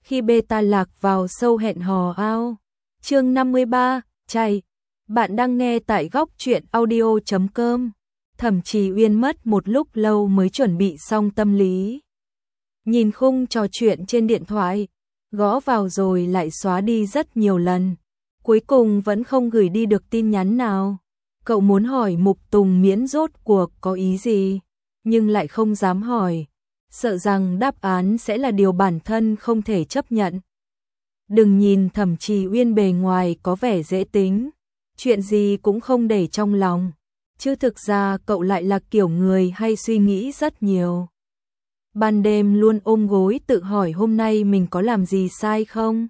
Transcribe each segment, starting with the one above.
khi beta lạc vào sâu hẹn hò ao. Chương 53, chạy. Bạn đang nghe tại góc truyện audio.com. Thẩm Trì Uyên mất một lúc lâu mới chuẩn bị xong tâm lý. Nhìn khung trò chuyện trên điện thoại, gõ vào rồi lại xóa đi rất nhiều lần. Cuối cùng vẫn không gửi đi được tin nhắn nào. Cậu muốn hỏi Mục Tùng Miễn rốt cuộc có ý gì, nhưng lại không dám hỏi, sợ rằng đáp án sẽ là điều bản thân không thể chấp nhận. Đừng nhìn Thẩm Trì Uyên bề ngoài có vẻ dễ tính, chuyện gì cũng không để trong lòng, chứ thực ra cậu lại là kiểu người hay suy nghĩ rất nhiều. Ban đêm luôn ôm gối tự hỏi hôm nay mình có làm gì sai không?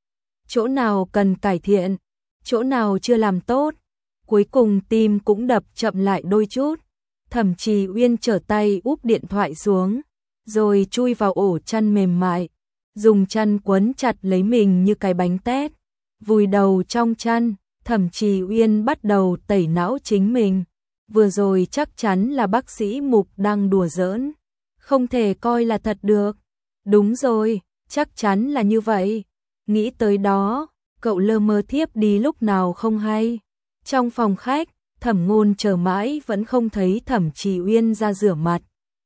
Chỗ nào cần cải thiện, chỗ nào chưa làm tốt. Cuối cùng tim cũng đập chậm lại đôi chút. Thẩm Trì Uyên trở tay úp điện thoại xuống, rồi chui vào ổ chăn mềm mại, dùng chăn quấn chặt lấy mình như cái bánh tét. Vùi đầu trong chăn, Thẩm Trì Uyên bắt đầu tẩy não chính mình. Vừa rồi chắc chắn là bác sĩ Mục đang đùa giỡn, không thể coi là thật được. Đúng rồi, chắc chắn là như vậy. Nghĩ tới đó, cậu lơ mơ thiếp đi lúc nào không hay. Trong phòng khách, Thẩm Ngôn chờ mãi vẫn không thấy Thẩm Trì Uyên ra rửa mặt.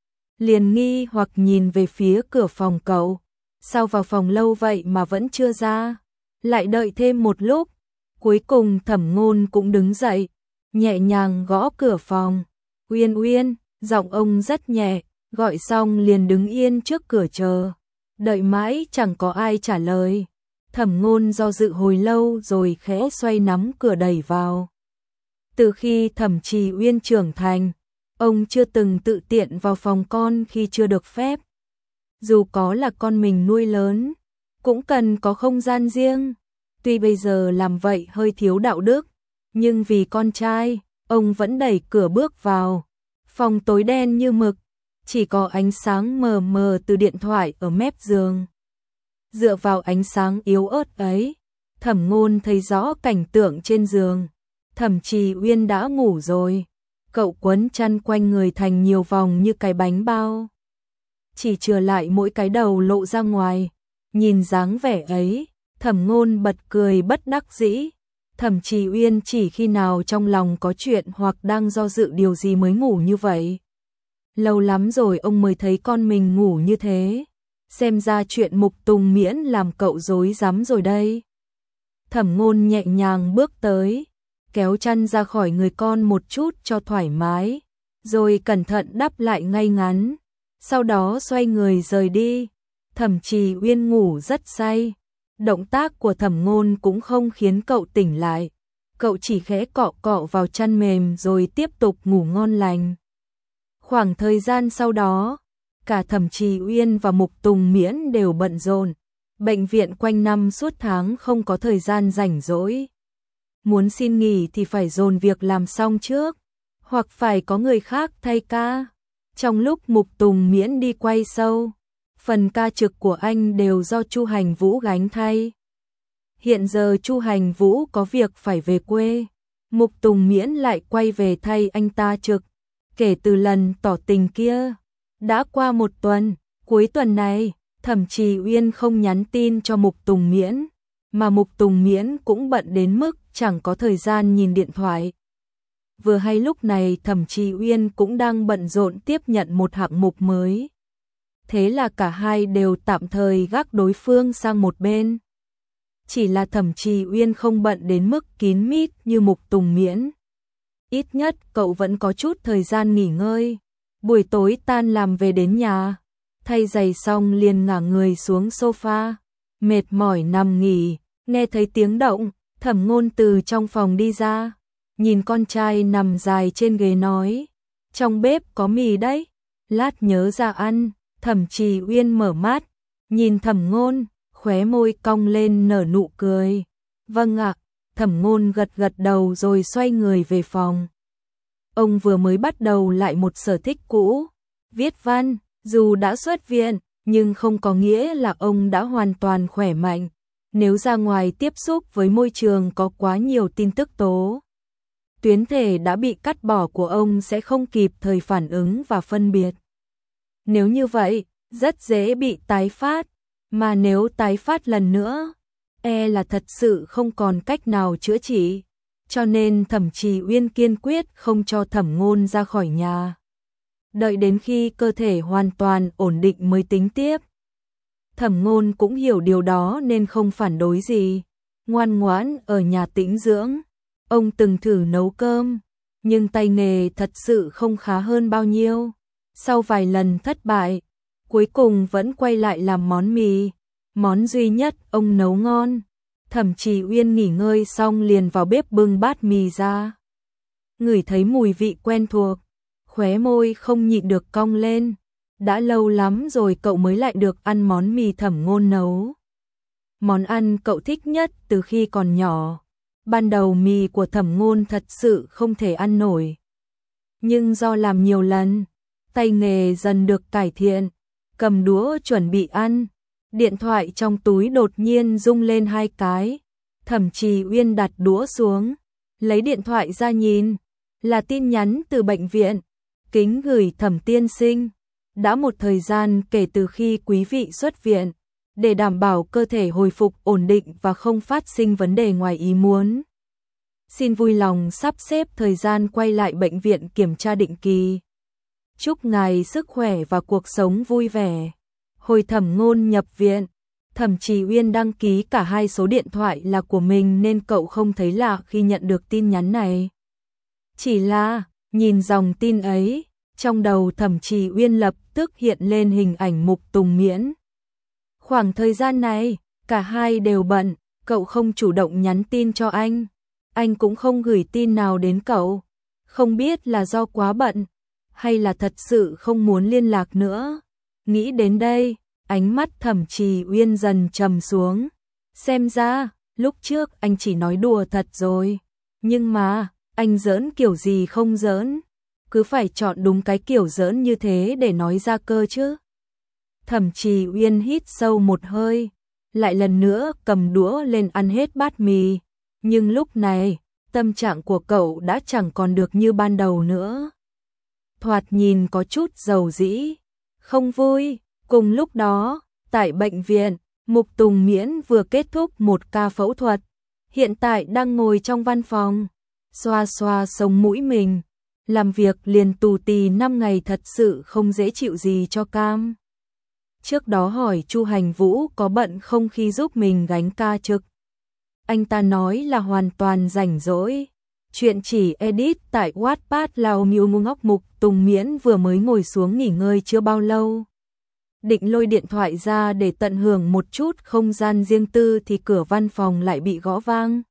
Liền nghi hoặc nhìn về phía cửa phòng cậu. Sao vào phòng lâu vậy mà vẫn chưa ra? Lại đợi thêm một lúc. Cuối cùng Thẩm Ngôn cũng đứng dậy, nhẹ nhàng gõ cửa phòng. Uyên Uyên, giọng ông rất nhẹ, gọi xong liền đứng yên trước cửa chờ. Đợi mãi chẳng có ai trả lời. Thẩm Ngôn do dự hồi lâu rồi khẽ xoay nắm cửa đẩy vào. Từ khi Thẩm Trì Uyên trưởng thành, ông chưa từng tự tiện vào phòng con khi chưa được phép. Dù có là con mình nuôi lớn, cũng cần có không gian riêng. Tuy bây giờ làm vậy hơi thiếu đạo đức, nhưng vì con trai, ông vẫn đẩy cửa bước vào. Phòng tối đen như mực, chỉ có ánh sáng mờ mờ từ điện thoại ở mép giường. Dựa vào ánh sáng yếu ớt ấy, Thẩm Ngôn thấy rõ cảnh tượng trên giường. Thẩm Trì Uyên đã ngủ rồi, cậu quấn chăn quanh người thành nhiều vòng như cái bánh bao. Chỉ chừa lại mỗi cái đầu lộ ra ngoài. Nhìn dáng vẻ ấy, Thẩm Ngôn bật cười bất đắc dĩ. Thẩm Trì Uyên chỉ khi nào trong lòng có chuyện hoặc đang do dự điều gì mới ngủ như vậy. Lâu lắm rồi ông mới thấy con mình ngủ như thế. Xem ra chuyện Mục Tùng Miễn làm cậu rối rắm rồi đây. Thẩm Ngôn nhẹ nhàng bước tới, kéo chăn ra khỏi người con một chút cho thoải mái, rồi cẩn thận đắp lại ngay ngắn, sau đó xoay người rời đi. Thẩm Trì Uyên ngủ rất say, động tác của Thẩm Ngôn cũng không khiến cậu tỉnh lại, cậu chỉ khẽ cọ cọ vào chăn mềm rồi tiếp tục ngủ ngon lành. Khoảng thời gian sau đó, cả Thẩm Trì Uyên và Mục Tùng Miễn đều bận rộn, bệnh viện quanh năm suốt tháng không có thời gian rảnh rỗi. Muốn xin nghỉ thì phải dồn việc làm xong trước, hoặc phải có người khác thay ca. Trong lúc Mục Tùng Miễn đi quay show, phần ca trực của anh đều do Chu Hành Vũ gánh thay. Hiện giờ Chu Hành Vũ có việc phải về quê, Mục Tùng Miễn lại quay về thay anh ta trực. Kể từ lần tỏ tình kia, đã qua một tuần. Cuối tuần này, Thẩm Trì Uyên không nhắn tin cho Mục Tùng Miễn, mà Mục Tùng Miễn cũng bận đến mức chẳng có thời gian nhìn điện thoại. Vừa hay lúc này Thẩm Trì Uyên cũng đang bận rộn tiếp nhận một hạng mục mới. Thế là cả hai đều tạm thời gác đối phương sang một bên. Chỉ là Thẩm Trì Uyên không bận đến mức kín mít như Mục Tùng Miễn. Ít nhất cậu vẫn có chút thời gian nghỉ ngơi. Buổi tối tan làm về đến nhà, thay giày xong liền ngả người xuống sofa, mệt mỏi nằm nghỉ. Nghe thấy tiếng động, Thẩm Ngôn từ trong phòng đi ra, nhìn con trai nằm dài trên ghế nói: trong bếp có mì đấy, lát nhớ ra ăn. Thẩm Trì Uyên mở mắt, nhìn Thẩm Ngôn, khóe môi cong lên nở nụ cười. Vâng ạ. Thẩm Ngôn gật gật đầu rồi xoay người về phòng. Ông vừa mới bắt đầu lại một sở thích cũ, viết văn. Dù đã xuất viện, nhưng không có nghĩa là ông đã hoàn toàn khỏe mạnh. Nếu ra ngoài tiếp xúc với môi trường có quá nhiều tin tức tố, tuyến thể đã bị cắt bỏ của ông sẽ không kịp thời phản ứng và phân biệt. Nếu như vậy, rất dễ bị tái phát. mà nếu tái phát lần nữa, là thật sự không còn cách nào chữa trị, cho nên Thẩm Trì Uyên kiên quyết không cho Thẩm Ngôn ra khỏi nhà. Đợi đến khi cơ thể hoàn toàn ổn định mới tính tiếp. Thẩm Ngôn cũng hiểu điều đó nên không phản đối gì, ngoan ngoãn ở nhà tĩnh dưỡng. Ông từng thử nấu cơm, nhưng tay nghề thật sự không khá hơn bao nhiêu. Sau vài lần thất bại, cuối cùng vẫn quay lại làm món mì, món duy nhất ông nấu ngon. Thẩm Trì Uyên nghỉ ngơi xong liền vào bếp bưng bát mì ra. Ngửi thấy mùi vị quen thuộc, khóe môi không nhịn được cong lên. Đã lâu lắm rồi cậu mới lại được ăn món mì Thẩm Ngôn nấu. Món ăn cậu thích nhất từ khi còn nhỏ. Ban đầu mì của Thẩm Ngôn thật sự không thể ăn nổi. Nhưng do làm nhiều lần, tay nghề dần được cải thiện, cầm đũa chuẩn bị ăn. Điện thoại trong túi đột nhiên rung lên 2 cái. Thẩm Trì Uyên đặt đũa xuống, lấy điện thoại ra nhìn, là tin nhắn từ bệnh viện. Kính gửi Thẩm tiên sinh, đã một thời gian kể từ khi quý vị xuất viện, để đảm bảo cơ thể hồi phục ổn định và không phát sinh vấn đề ngoài ý muốn. Xin vui lòng sắp xếp thời gian quay lại bệnh viện kiểm tra định kỳ. Chúc ngài sức khỏe và cuộc sống vui vẻ. Hồi Thẩm Ngôn nhập viện, Thẩm Trì Uyên đăng ký cả 2 số điện thoại là của mình nên cậu không thấy lạ khi nhận được tin nhắn này. Chỉ là, nhìn dòng tin ấy, trong đầu Thẩm Trì Uyên lập tức hiện lên hình ảnh Mục Tùng Miễn. Khoảng thời gian này, cả hai đều bận, cậu không chủ động nhắn tin cho anh cũng không gửi tin nào đến cậu. Không biết là do quá bận, hay là thật sự không muốn liên lạc nữa. Nghĩ đến đây, ánh mắt Thẩm Trì Uyên dần trầm xuống. Xem ra, lúc trước anh chỉ nói đùa thật rồi. Nhưng mà, anh giỡn kiểu gì không giỡn. Cứ phải chọn đúng cái kiểu giỡn như thế để nói ra cơ chứ. Thẩm Trì Uyên hít sâu một hơi, lại lần nữa cầm đũa lên ăn hết bát mì. Nhưng lúc này, tâm trạng của cậu đã chẳng còn được như ban đầu nữa. Thoạt nhìn có chút dầu dĩ, không vui. Cùng lúc đó, tại bệnh viện, Mục Tùng Miễn vừa kết thúc một ca phẫu thuật. Hiện tại đang ngồi trong văn phòng, xoa xoa sống mũi mình. Làm việc liền tù tì 5 ngày thật sự không dễ chịu gì cho cam. Trước đó hỏi Chu Hành Vũ có bận không khi giúp mình gánh ca trực. Anh ta nói là hoàn toàn rảnh rỗi. Chuyện chỉ edit tại Wattpad Lao Miu Ngu Ngốc. Mục Tùng Miễn vừa mới ngồi xuống nghỉ ngơi chưa bao lâu. Định lôi điện thoại ra để tận hưởng một chút không gian riêng tư thì cửa văn phòng lại bị gõ vang.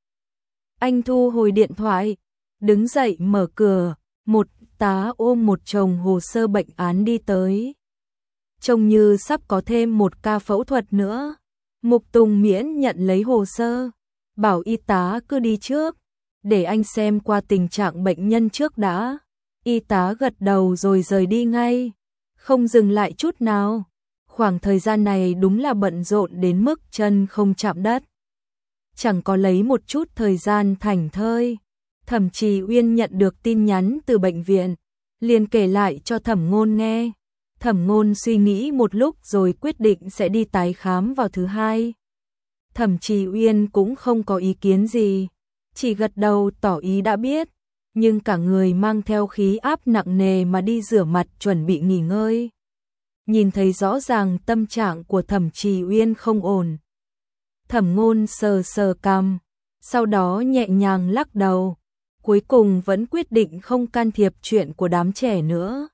Anh thu hồi điện thoại, đứng dậy mở cửa, một tá ôm một chồng hồ sơ bệnh án đi tới. Trông như sắp có thêm một ca phẫu thuật nữa. Mục Tùng Miễn nhận lấy hồ sơ, bảo y tá cứ đi trước, để anh xem qua tình trạng bệnh nhân trước đã. Y tá gật đầu rồi rời đi ngay, không dừng lại chút nào. Khoảng thời gian này đúng là bận rộn đến mức chân không chạm đất. Chẳng có lấy một chút thời gian thảnh thơi. Thẩm Trì Uyên nhận được tin nhắn từ bệnh viện, liền kể lại cho Thẩm Ngôn nghe. Thẩm Ngôn suy nghĩ một lúc rồi quyết định sẽ đi tái khám vào thứ Hai. Thẩm Trì Uyên cũng không có ý kiến gì, chỉ gật đầu tỏ ý đã biết, nhưng cả người mang theo khí áp nặng nề mà đi rửa mặt chuẩn bị nghỉ ngơi. Nhìn thấy rõ ràng tâm trạng của Thẩm Trì Uyên không ổn. Thẩm Ngôn sờ sờ cằm, sau đó nhẹ nhàng lắc đầu, cuối cùng vẫn quyết định không can thiệp chuyện của đám trẻ nữa.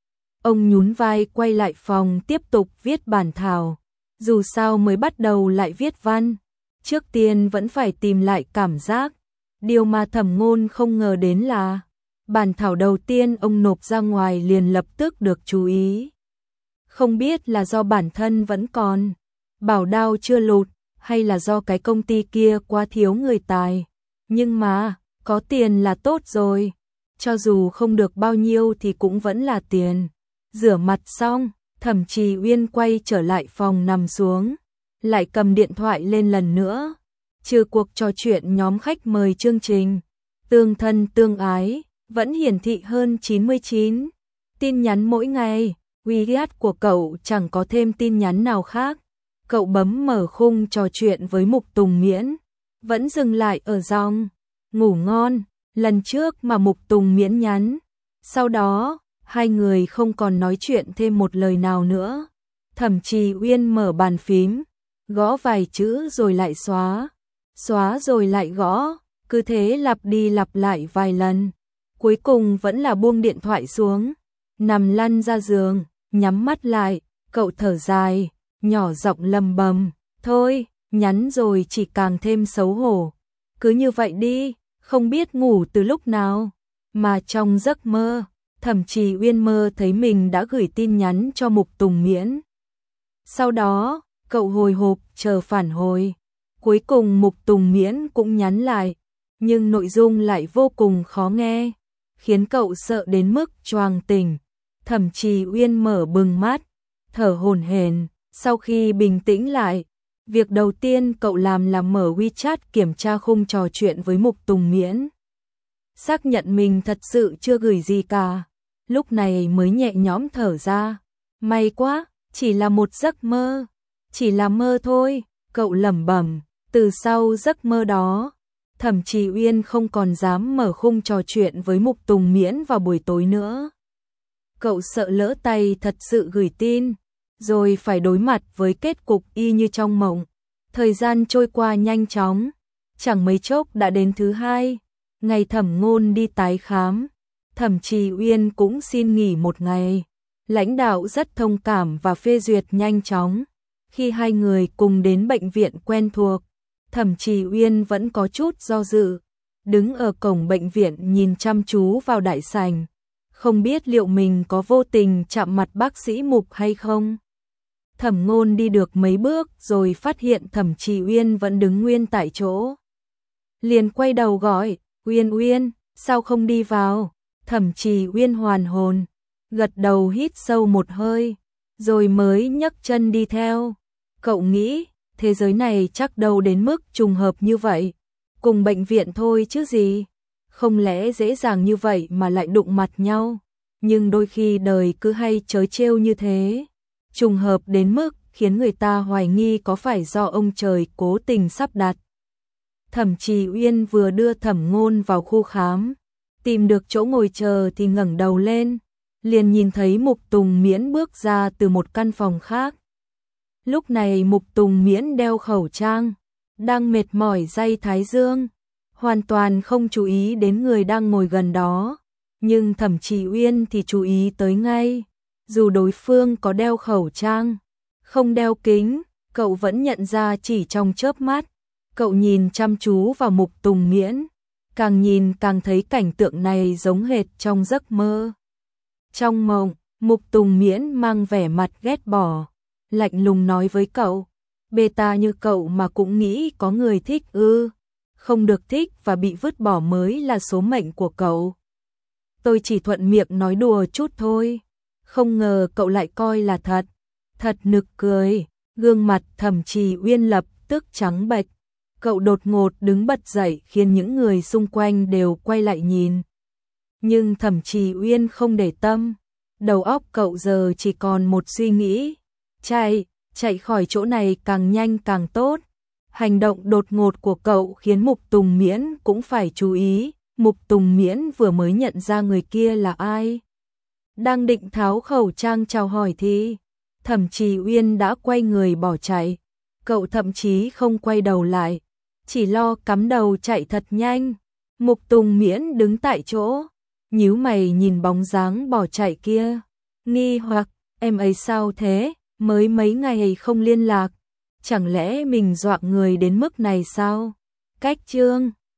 Ông nhún vai quay lại phòng tiếp tục viết bản thảo. Dù sao mới bắt đầu lại viết văn, trước tiên vẫn phải tìm lại cảm giác. Điều mà Thẩm Ngôn không ngờ đến là bản thảo đầu tiên ông nộp ra ngoài liền lập tức được chú ý. Không biết là do bản thân vẫn còn bảo đao chưa lụt, hay là do cái công ty kia quá thiếu người tài. Nhưng mà, có tiền là tốt rồi. Cho dù không được bao nhiêu thì cũng vẫn là tiền. Rửa mặt xong, Thẩm Trì Uyên quay trở lại phòng nằm xuống, lại cầm điện thoại lên lần nữa. Trừ cuộc trò chuyện nhóm khách mời chương trình Tương thân tương ái, vẫn hiển thị hơn 99 tin nhắn mỗi ngày. WeChat của cậu chẳng có thêm tin nhắn nào khác. cậu bấm mở khung trò chuyện với Mục Tùng Miễn, vẫn dừng lại ở dòng ngủ ngon, lần trước mà Mục Tùng Miễn nhắn. Sau đó, hai người không còn nói chuyện thêm một lời nào nữa. Thẩm Trì Uyên mở bàn phím, gõ vài chữ rồi lại xóa, xóa rồi lại gõ, cứ thế lặp đi lặp lại vài lần. Cuối cùng vẫn là buông điện thoại xuống, nằm lăn ra giường, nhắm mắt lại, cậu thở dài, nhỏ giọng lầm bầm, thôi, nhắn rồi chỉ càng thêm xấu hổ. Cứ như vậy đi, không biết ngủ từ lúc nào, mà trong giấc mơ, Thẩm Trì Uyên mơ thấy mình đã gửi tin nhắn cho Mục Tùng Miễn. Sau đó, cậu hồi hộp chờ phản hồi. Cuối cùng Mục Tùng Miễn cũng nhắn lại, nhưng nội dung lại vô cùng khó nghe, khiến cậu sợ đến mức choàng tỉnh. Thẩm Trì Uyên mở bừng mắt, thở hổn hển. Sau khi bình tĩnh lại, việc đầu tiên cậu làm là mở WeChat kiểm tra khung trò chuyện với Mục Tùng Miễn. Xác nhận mình thật sự chưa gửi gì cả, lúc này mới nhẹ nhõm thở ra. May quá, chỉ là một giấc mơ, chỉ là mơ thôi, cậu lẩm bẩm. Từ sau giấc mơ đó, Thẩm Trì Uyên không còn dám mở khung trò chuyện với Mục Tùng Miễn vào buổi tối nữa. Cậu sợ lỡ tay thật sự gửi tin, rồi phải đối mặt với kết cục y như trong mộng. Thời gian trôi qua nhanh chóng, chẳng mấy chốc đã đến thứ hai, ngày Thẩm Ngôn đi tái khám. Thẩm Trì Uyên cũng xin nghỉ một ngày. Lãnh đạo rất thông cảm và phê duyệt nhanh chóng. Khi hai người cùng đến bệnh viện quen thuộc, Thẩm Trì Uyên vẫn có chút do dự, đứng ở cổng bệnh viện nhìn chăm chú vào đại sảnh, không biết liệu mình có vô tình chạm mặt bác sĩ Mục hay không. Thẩm Ngôn đi được mấy bước rồi phát hiện Thẩm Trì Uyên vẫn đứng nguyên tại chỗ. Liền quay đầu gọi, Uyên Uyên, sao không đi vào? Thẩm Trì Uyên hoàn hồn, gật đầu hít sâu một hơi, rồi mới nhấc chân đi theo. Cậu nghĩ, thế giới này chắc đâu đến mức trùng hợp như vậy. Cùng bệnh viện thôi chứ gì. Không lẽ dễ dàng như vậy mà lại đụng mặt nhau. Nhưng đôi khi đời cứ hay trớ trêu như thế. Trùng hợp đến mức khiến người ta hoài nghi có phải do ông trời cố tình sắp đặt. Thẩm Trì Uyên vừa đưa Thẩm Ngôn vào khu khám, tìm được chỗ ngồi chờ thì ngẩng đầu lên, liền nhìn thấy Mục Tùng Miễn bước ra từ một căn phòng khác. Lúc này Mục Tùng Miễn đeo khẩu trang, đang mệt mỏi day thái dương, hoàn toàn không chú ý đến người đang ngồi gần đó. Nhưng Thẩm Trì Uyên thì chú ý tới ngay, dù đối phương có đeo khẩu trang, không đeo kính, cậu vẫn nhận ra chỉ trong chớp mắt. Cậu nhìn chăm chú vào Mục Tùng Miễn, càng nhìn càng thấy cảnh tượng này giống hệt trong giấc mơ. Trong mộng, Mục Tùng Miễn mang vẻ mặt ghét bỏ, lạnh lùng nói với cậu, beta như cậu mà cũng nghĩ có người thích ư? Không được thích và bị vứt bỏ mới là số mệnh của cậu. Tôi chỉ thuận miệng nói đùa chút thôi, không ngờ cậu lại coi là thật. Thật nực cười, gương mặt Thẩm Trì Uyên lập tức trắng bệch. Cậu đột ngột đứng bật dậy khiến những người xung quanh đều quay lại nhìn. Nhưng Thẩm Trì Uyên không để tâm, đầu óc cậu giờ chỉ còn một suy nghĩ, chạy khỏi chỗ này càng nhanh càng tốt. Hành động đột ngột của cậu khiến Mục Tùng Miễn cũng phải chú ý. Mục Tùng Miễn vừa mới nhận ra người kia là ai. Đang định tháo khẩu trang chào hỏi thì Thẩm Trì Uyên đã quay người bỏ chạy. Cậu thậm chí không quay đầu lại, chỉ lo cắm đầu chạy thật nhanh. Mục Tùng Miễn đứng tại chỗ, nhíu mày nhìn bóng dáng bỏ chạy kia, nghi hoặc, em ấy sao thế, mới mấy ngày không liên lạc, chẳng lẽ mình dọa người đến mức này sao? Cách chương